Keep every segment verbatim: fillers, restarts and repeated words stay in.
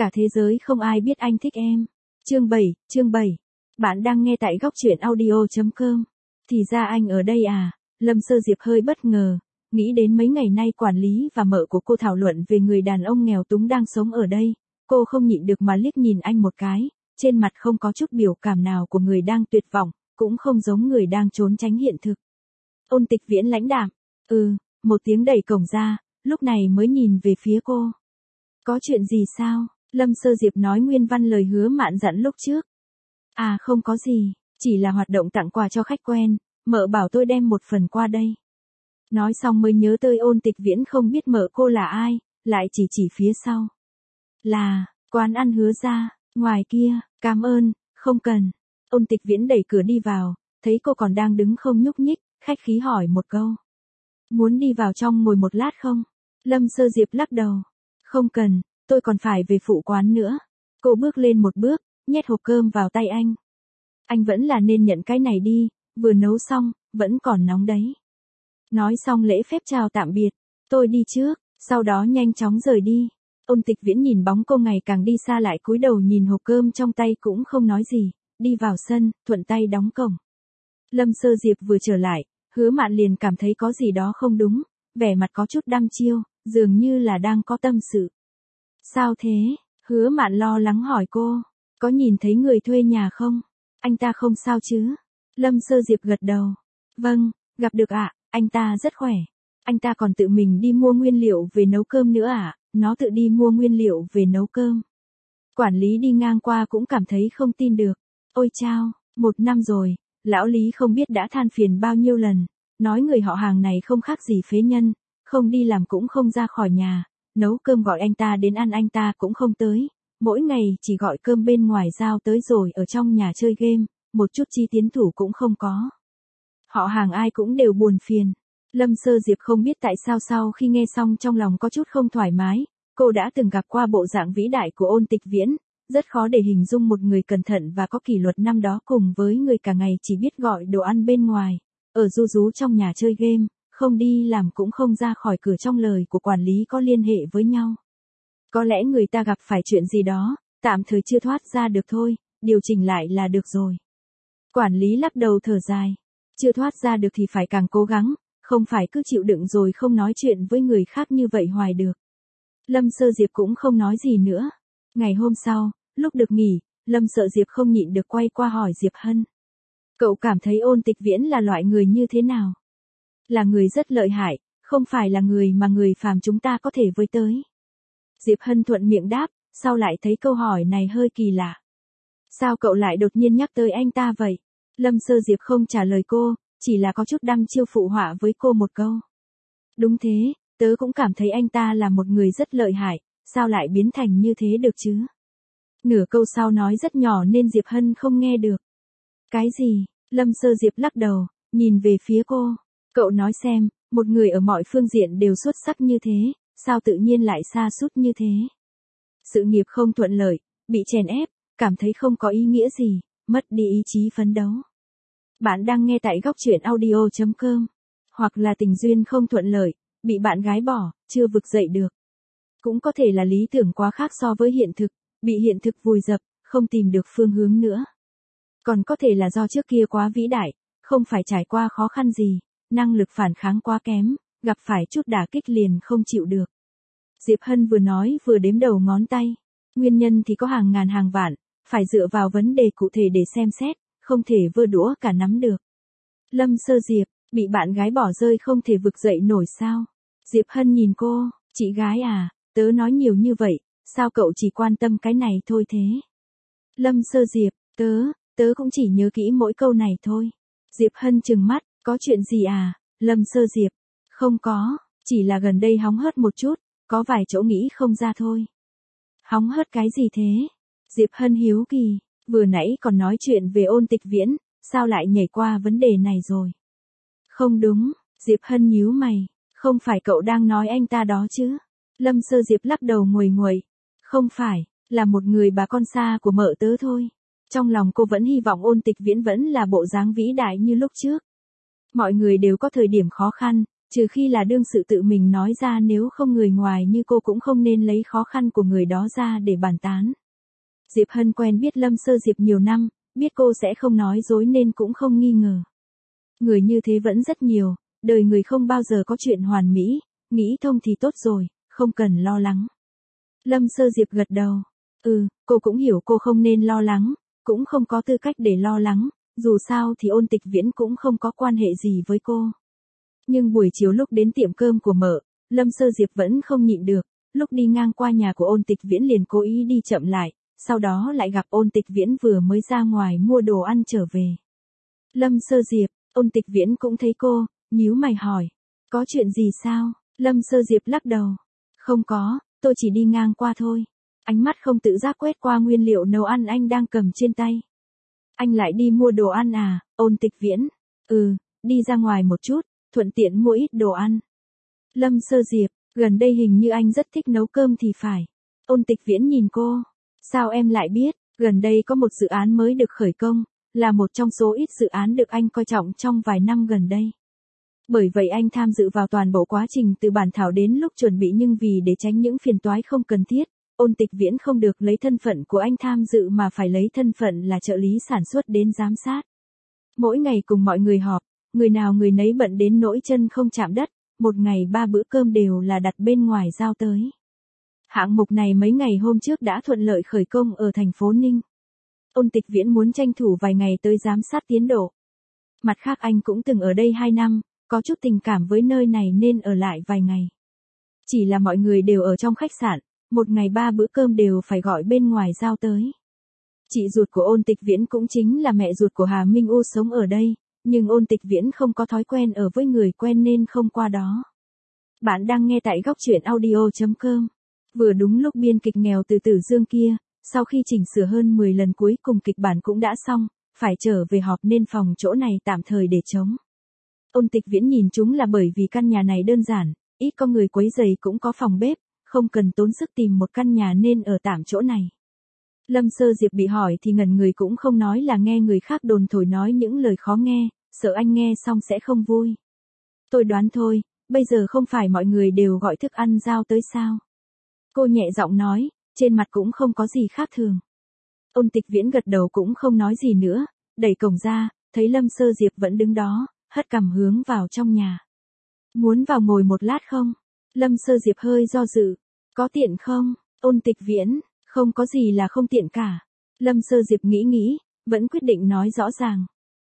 Cả thế giới không ai biết anh thích em. Chương bảy, chương bảy. Bạn đang nghe tại góc truyện audio chấm com. Thì ra anh ở đây à? Lâm Sơ Diệp hơi bất ngờ, nghĩ đến mấy ngày nay quản lý và mợ của cô thảo luận về người đàn ông nghèo túng đang sống ở đây, cô không nhịn được mà liếc nhìn anh một cái, trên mặt không có chút biểu cảm nào của người đang tuyệt vọng, cũng không giống người đang trốn tránh hiện thực. Ôn Tịch Viễn lãnh đạm, ừ, một tiếng đẩy cổng ra, lúc này mới nhìn về phía cô. Có chuyện gì sao? Lâm Sơ Diệp nói nguyên văn lời hứa Mạn dặn lúc trước. À không có gì, chỉ là hoạt động tặng quà cho khách quen, mợ bảo tôi đem một phần qua đây. Nói xong mới nhớ tới Ôn Tịch Viễn không biết mợ cô là ai, lại chỉ chỉ phía sau. Là, quán ăn Hứa Gia, ngoài kia, cảm ơn, không cần. Ôn Tịch Viễn đẩy cửa đi vào, thấy cô còn đang đứng không nhúc nhích, khách khí hỏi một câu. Muốn đi vào trong ngồi một lát không? Lâm Sơ Diệp lắc đầu. Không cần, tôi còn phải về phụ quán nữa. Cô bước lên một bước, nhét hộp cơm vào tay anh. Anh vẫn là nên nhận cái này đi, vừa nấu xong, vẫn còn nóng đấy. Nói xong lễ phép chào tạm biệt, tôi đi trước, sau đó nhanh chóng rời đi. Ôn Tịch Viễn nhìn bóng cô ngày càng đi xa lại cúi đầu nhìn hộp cơm trong tay cũng không nói gì, đi vào sân, thuận tay đóng cổng. Lâm Sơ Diệp vừa trở lại, Hứa Mạn liền cảm thấy có gì đó không đúng, vẻ mặt có chút đăm chiêu, dường như là đang có tâm sự. Sao thế? Hứa Mạn lo lắng hỏi cô, có nhìn thấy người thuê nhà không? Anh ta không sao chứ? Lâm Sơ Diệp gật đầu. Vâng, gặp được ạ, à, anh ta rất khỏe. Anh ta còn tự mình đi mua nguyên liệu về nấu cơm nữa à? Nó tự đi mua nguyên liệu về nấu cơm. Quản lý đi ngang qua cũng cảm thấy không tin được. Ôi chao, một năm rồi, lão Lý không biết đã than phiền bao nhiêu lần, nói người họ hàng này không khác gì phế nhân, không đi làm cũng không ra khỏi nhà, nấu cơm gọi anh ta đến ăn anh ta cũng không tới, mỗi ngày chỉ gọi cơm bên ngoài giao tới rồi ở trong nhà chơi game, một chút chi tiến thủ cũng không có. Họ hàng ai cũng đều buồn phiền. Lâm Sơ Diệp không biết tại sao sau khi nghe xong trong lòng có chút không thoải mái, cô đã từng gặp qua bộ dạng vĩ đại của Ôn Tịch Viễn, rất khó để hình dung một người cẩn thận và có kỷ luật năm đó cùng với người cả ngày chỉ biết gọi đồ ăn bên ngoài, ở ru rú trong nhà chơi game, không đi làm cũng không ra khỏi cửa trong lời của quản lý có liên hệ với nhau. Có lẽ người ta gặp phải chuyện gì đó, tạm thời chưa thoát ra được thôi, điều chỉnh lại là được rồi. Quản lý lắc đầu thở dài, chưa thoát ra được thì phải càng cố gắng, không phải cứ chịu đựng rồi không nói chuyện với người khác như vậy hoài được. Lâm Sơ Diệp cũng không nói gì nữa. Ngày hôm sau, lúc được nghỉ, Lâm Sơ Diệp không nhịn được quay qua hỏi Diệp Hân. Cậu cảm thấy Ôn Tịch Viễn là loại người như thế nào? Là người rất lợi hại, không phải là người mà người phàm chúng ta có thể với tới. Diệp Hân thuận miệng đáp, sau lại thấy câu hỏi này hơi kỳ lạ. Sao cậu lại đột nhiên nhắc tới anh ta vậy? Lâm Sơ Diệp không trả lời cô, chỉ là có chút đăm chiêu phụ họa với cô một câu. Đúng thế, tớ cũng cảm thấy anh ta là một người rất lợi hại, sao lại biến thành như thế được chứ? Nửa câu sau nói rất nhỏ nên Diệp Hân không nghe được. Cái gì? Lâm Sơ Diệp lắc đầu, nhìn về phía cô. Cậu nói xem, một người ở mọi phương diện đều xuất sắc như thế, sao tự nhiên lại sa sút như thế? Sự nghiệp không thuận lợi, bị chèn ép, cảm thấy không có ý nghĩa gì, mất đi ý chí phấn đấu. Bạn đang nghe tại góc truyện audio chấm com. Hoặc là tình duyên không thuận lợi, bị bạn gái bỏ, chưa vực dậy được. Cũng có thể là lý tưởng quá khác so với hiện thực, bị hiện thực vùi dập, không tìm được phương hướng nữa. Còn có thể là do trước kia quá vĩ đại, không phải trải qua khó khăn gì, năng lực phản kháng quá kém, gặp phải chút đả kích liền không chịu được. Diệp Hân vừa nói vừa đếm đầu ngón tay. Nguyên nhân thì có hàng ngàn hàng vạn, phải dựa vào vấn đề cụ thể để xem xét, không thể vơ đũa cả nắm được. Lâm Sơ Diệp, bị bạn gái bỏ rơi không thể vực dậy nổi sao? Diệp Hân nhìn cô, chị gái à, tớ nói nhiều như vậy, sao cậu chỉ quan tâm cái này thôi thế? Lâm Sơ Diệp, tớ, tớ cũng chỉ nhớ kỹ mỗi câu này thôi. Diệp Hân trừng mắt, có chuyện gì à? Lâm Sơ Diệp, không có, chỉ là gần đây hóng hớt một chút, có vài chỗ nghĩ không ra thôi. Hóng hớt cái gì thế? Diệp Hân hiếu kỳ, vừa nãy còn nói chuyện về Ôn Tịch Viễn, sao lại nhảy qua vấn đề này rồi? Không đúng, Diệp Hân nhíu mày, không phải cậu đang nói anh ta đó chứ? Lâm Sơ Diệp lắc đầu nguầy nguầy, không phải, là một người bà con xa của mợ tớ thôi. Trong lòng cô vẫn hy vọng Ôn Tịch Viễn vẫn là bộ dáng vĩ đại như lúc trước. Mọi người đều có thời điểm khó khăn, Trừ khi là đương sự tự mình nói ra, nếu không người ngoài như cô cũng không nên lấy khó khăn của người đó ra để bàn tán. Diệp Hân quen biết Lâm Sơ Diệp nhiều năm, biết cô sẽ không nói dối nên cũng không nghi ngờ. Người như thế vẫn rất nhiều, đời người không bao giờ có chuyện hoàn mỹ, nghĩ thông thì tốt rồi, không cần lo lắng. Lâm Sơ Diệp gật đầu. Ừ, cô cũng hiểu cô không nên lo lắng, cũng không có tư cách để lo lắng, dù sao thì Ôn Tịch Viễn cũng không có quan hệ gì với cô. Nhưng buổi chiều lúc đến tiệm cơm của mợ, Lâm Sơ Diệp vẫn không nhịn được, lúc đi ngang qua nhà của Ôn Tịch Viễn liền cố ý đi chậm lại, sau đó lại gặp Ôn Tịch Viễn vừa mới ra ngoài mua đồ ăn trở về. Lâm Sơ Diệp, Ôn Tịch Viễn cũng thấy cô, nhíu mày hỏi, có chuyện gì sao? Lâm Sơ Diệp lắc đầu, không có, tôi chỉ đi ngang qua thôi. Ánh mắt không tự giác quét qua nguyên liệu nấu ăn anh đang cầm trên tay. Anh lại đi mua đồ ăn à? Ôn Tịch Viễn, ừ, đi ra ngoài một chút, thuận tiện mua ít đồ ăn. Lâm Sơ Diệp, gần đây hình như anh rất thích nấu cơm thì phải. Ôn Tịch Viễn nhìn cô, sao em lại biết? Gần đây có một dự án mới được khởi công, là một trong số ít dự án được anh coi trọng trong vài năm gần đây. Bởi vậy anh tham dự vào toàn bộ quá trình từ bản thảo đến lúc chuẩn bị, nhưng vì để tránh những phiền toái không cần thiết, Ôn Tịch Viễn không được lấy thân phận của anh tham dự mà phải lấy thân phận là trợ lý sản xuất đến giám sát. Mỗi ngày cùng mọi người họp, người nào người nấy bận đến nỗi chân không chạm đất, một ngày ba bữa cơm đều là đặt bên ngoài giao tới. Hạng mục này mấy ngày hôm trước đã thuận lợi khởi công ở thành phố Ninh. Ôn Tịch Viễn muốn tranh thủ vài ngày tới giám sát tiến độ. Mặt khác anh cũng từng ở đây hai năm, có chút tình cảm với nơi này nên ở lại vài ngày. Chỉ là mọi người đều ở trong khách sạn, một ngày ba bữa cơm đều phải gọi bên ngoài giao tới. Chị ruột của Ôn Tịch Viễn cũng chính là mẹ ruột của Hà Minh U sống ở đây, nhưng Ôn Tịch Viễn không có thói quen ở với người quen nên không qua đó. Bạn đang nghe tại góc truyện audio chấm com. Vừa đúng lúc biên kịch nghèo từ Tử Dương kia, sau khi chỉnh sửa hơn mười lần cuối cùng kịch bản cũng đã xong, phải trở về họp nên phòng chỗ này tạm thời để trống. Ôn Tịch Viễn nhìn chúng là bởi vì căn nhà này đơn giản, ít có người quấy rầy, cũng có phòng bếp, không cần tốn sức tìm một căn nhà nên ở tạm chỗ này. Lâm Sơ Diệp bị hỏi thì ngẩn người, cũng không nói là nghe người khác đồn thổi nói những lời khó nghe, sợ anh nghe xong sẽ không vui. Tôi đoán thôi, bây giờ không phải mọi người đều gọi thức ăn giao tới sao? Cô nhẹ giọng nói, trên mặt cũng không có gì khác thường. Ôn Tịch Viễn gật đầu cũng không nói gì nữa, đẩy cổng ra, thấy Lâm Sơ Diệp vẫn đứng đó, hất cằm hướng vào trong nhà. Muốn vào ngồi một lát không? Lâm Sơ Diệp hơi do dự. Có tiện không? Ôn Tịch Viễn, không có gì là không tiện cả. Lâm Sơ Diệp nghĩ nghĩ, vẫn quyết định nói rõ ràng.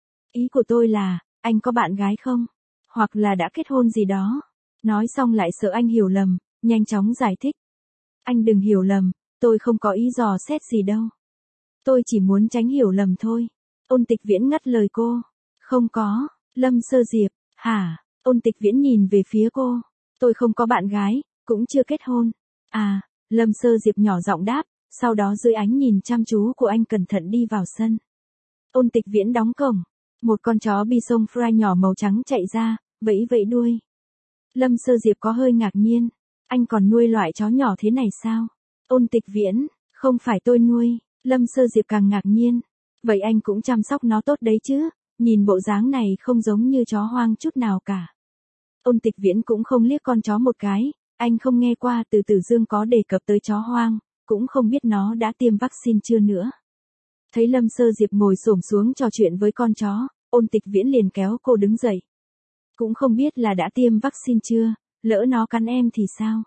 Ý của tôi là, anh có bạn gái không? Hoặc là đã kết hôn gì đó? Nói xong lại sợ anh hiểu lầm, nhanh chóng giải thích. Anh đừng hiểu lầm, tôi không có ý dò xét gì đâu. Tôi chỉ muốn tránh hiểu lầm thôi. Ôn Tịch Viễn ngắt lời cô. Không có. Lâm Sơ Diệp, hả? Ôn Tịch Viễn nhìn về phía cô. Tôi không có bạn gái, cũng chưa kết hôn. À, Lâm Sơ Diệp nhỏ giọng đáp, sau đó dưới ánh nhìn chăm chú của anh cẩn thận đi vào sân. Ôn Tịch Viễn đóng cổng. Một con chó Bichon Frise nhỏ màu trắng chạy ra, vẫy vẫy đuôi. Lâm Sơ Diệp có hơi ngạc nhiên. Anh còn nuôi loại chó nhỏ thế này sao? Ôn Tịch Viễn, không phải tôi nuôi. Lâm Sơ Diệp càng ngạc nhiên. Vậy anh cũng chăm sóc nó tốt đấy chứ? Nhìn bộ dáng này không giống như chó hoang chút nào cả. Ôn Tịch Viễn cũng không liếc con chó một cái, anh không nghe qua từ Tử Dương có đề cập tới chó hoang, cũng không biết nó đã tiêm vaccine chưa nữa. Thấy Lâm Sơ Diệp ngồi xổm xuống trò chuyện với con chó, Ôn Tịch Viễn liền kéo cô đứng dậy. Cũng không biết là đã tiêm vaccine chưa, lỡ nó cắn em thì sao?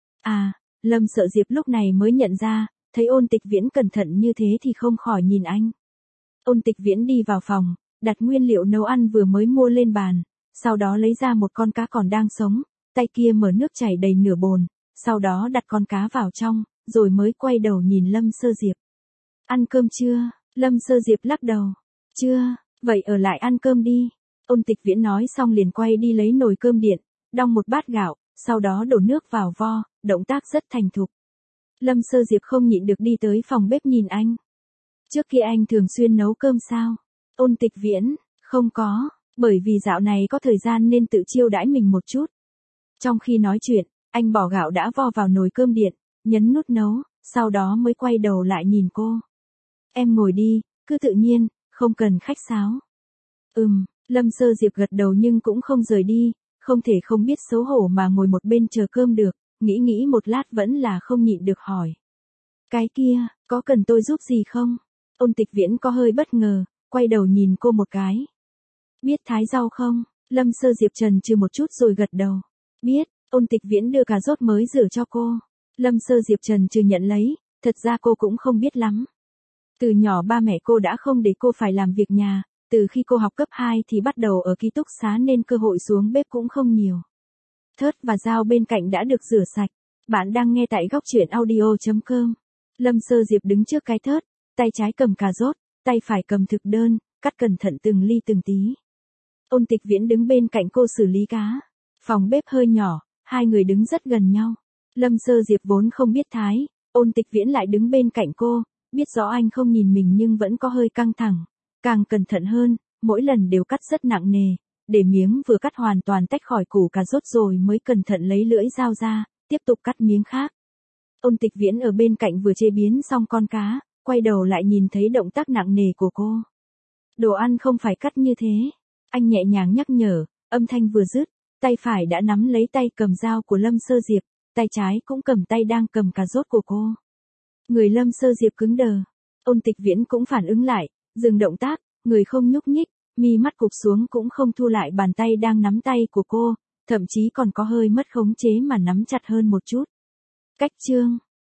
À, Lâm Sợ Diệp lúc này mới nhận ra, thấy Ôn Tịch Viễn cẩn thận như thế thì không khỏi nhìn anh. Ôn Tịch Viễn đi vào phòng, đặt nguyên liệu nấu ăn vừa mới mua lên bàn, sau đó lấy ra một con cá còn đang sống, tay kia mở nước chảy đầy nửa bồn, sau đó đặt con cá vào trong, rồi mới quay đầu nhìn Lâm Sơ Diệp. Ăn cơm chưa? Lâm Sơ Diệp lắc đầu. Chưa, vậy ở lại ăn cơm đi. Ôn Tịch Viễn nói xong liền quay đi lấy nồi cơm điện, đong một bát gạo, sau đó đổ nước vào vo, động tác rất thành thục. Lâm Sơ Diệp không nhịn được đi tới phòng bếp nhìn anh. Trước kia anh thường xuyên nấu cơm sao? Ôn Tịch Viễn, không có, bởi vì dạo này có thời gian nên tự chiêu đãi mình một chút. Trong khi nói chuyện, anh bỏ gạo đã vo vào nồi cơm điện, nhấn nút nấu, sau đó mới quay đầu lại nhìn cô. Em ngồi đi, cứ tự nhiên, không cần khách sáo. Ừm, Lâm Sơ Diệp gật đầu nhưng cũng không rời đi, không thể không biết xấu hổ mà ngồi một bên chờ cơm được, nghĩ nghĩ một lát vẫn là không nhịn được hỏi. Cái kia, có cần tôi giúp gì không? Ôn Tịch Viễn có hơi bất ngờ, quay đầu nhìn cô một cái. Biết thái rau không? Lâm Sơ Diệp chần chừ một chút rồi gật đầu. Biết, Ôn Tịch Viễn đưa cà rốt mới rửa cho cô. Lâm Sơ Diệp chần chừ nhận lấy, thật ra cô cũng không biết lắm. Từ nhỏ ba mẹ cô đã không để cô phải làm việc nhà, từ khi cô học cấp hai thì bắt đầu ở ký túc xá nên cơ hội xuống bếp cũng không nhiều. Thớt và dao bên cạnh đã được rửa sạch. Bạn đang nghe tại góc truyện audio chấm com. Lâm Sơ Diệp đứng trước cái thớt, tay trái cầm cà rốt, tay phải cầm thực đơn, cắt cẩn thận từng ly từng tí. Ôn Tịch Viễn đứng bên cạnh cô xử lý cá. Phòng bếp hơi nhỏ, hai người đứng rất gần nhau. Lâm Sơ Diệp vốn không biết thái, Ôn Tịch Viễn lại đứng bên cạnh cô, biết rõ anh không nhìn mình nhưng vẫn có hơi căng thẳng. Càng cẩn thận hơn, mỗi lần đều cắt rất nặng nề, để miếng vừa cắt hoàn toàn tách khỏi củ cà rốt rồi mới cẩn thận lấy lưỡi dao ra, tiếp tục cắt miếng khác. Ôn Tịch Viễn ở bên cạnh vừa chế biến xong con cá, quay đầu lại nhìn thấy động tác nặng nề của cô. Đồ ăn không phải cắt như thế. Anh nhẹ nhàng nhắc nhở, âm thanh vừa dứt, tay phải đã nắm lấy tay cầm dao của Lâm Sơ Diệp, tay trái cũng cầm tay đang cầm cà rốt của cô. Người Lâm Sơ Diệp cứng đờ. Ôn Tịch Viễn cũng phản ứng lại, dừng động tác, người không nhúc nhích, mi mắt cụp xuống cũng không thu lại bàn tay đang nắm tay của cô, thậm chí còn có hơi mất khống chế mà nắm chặt hơn một chút. Cách chương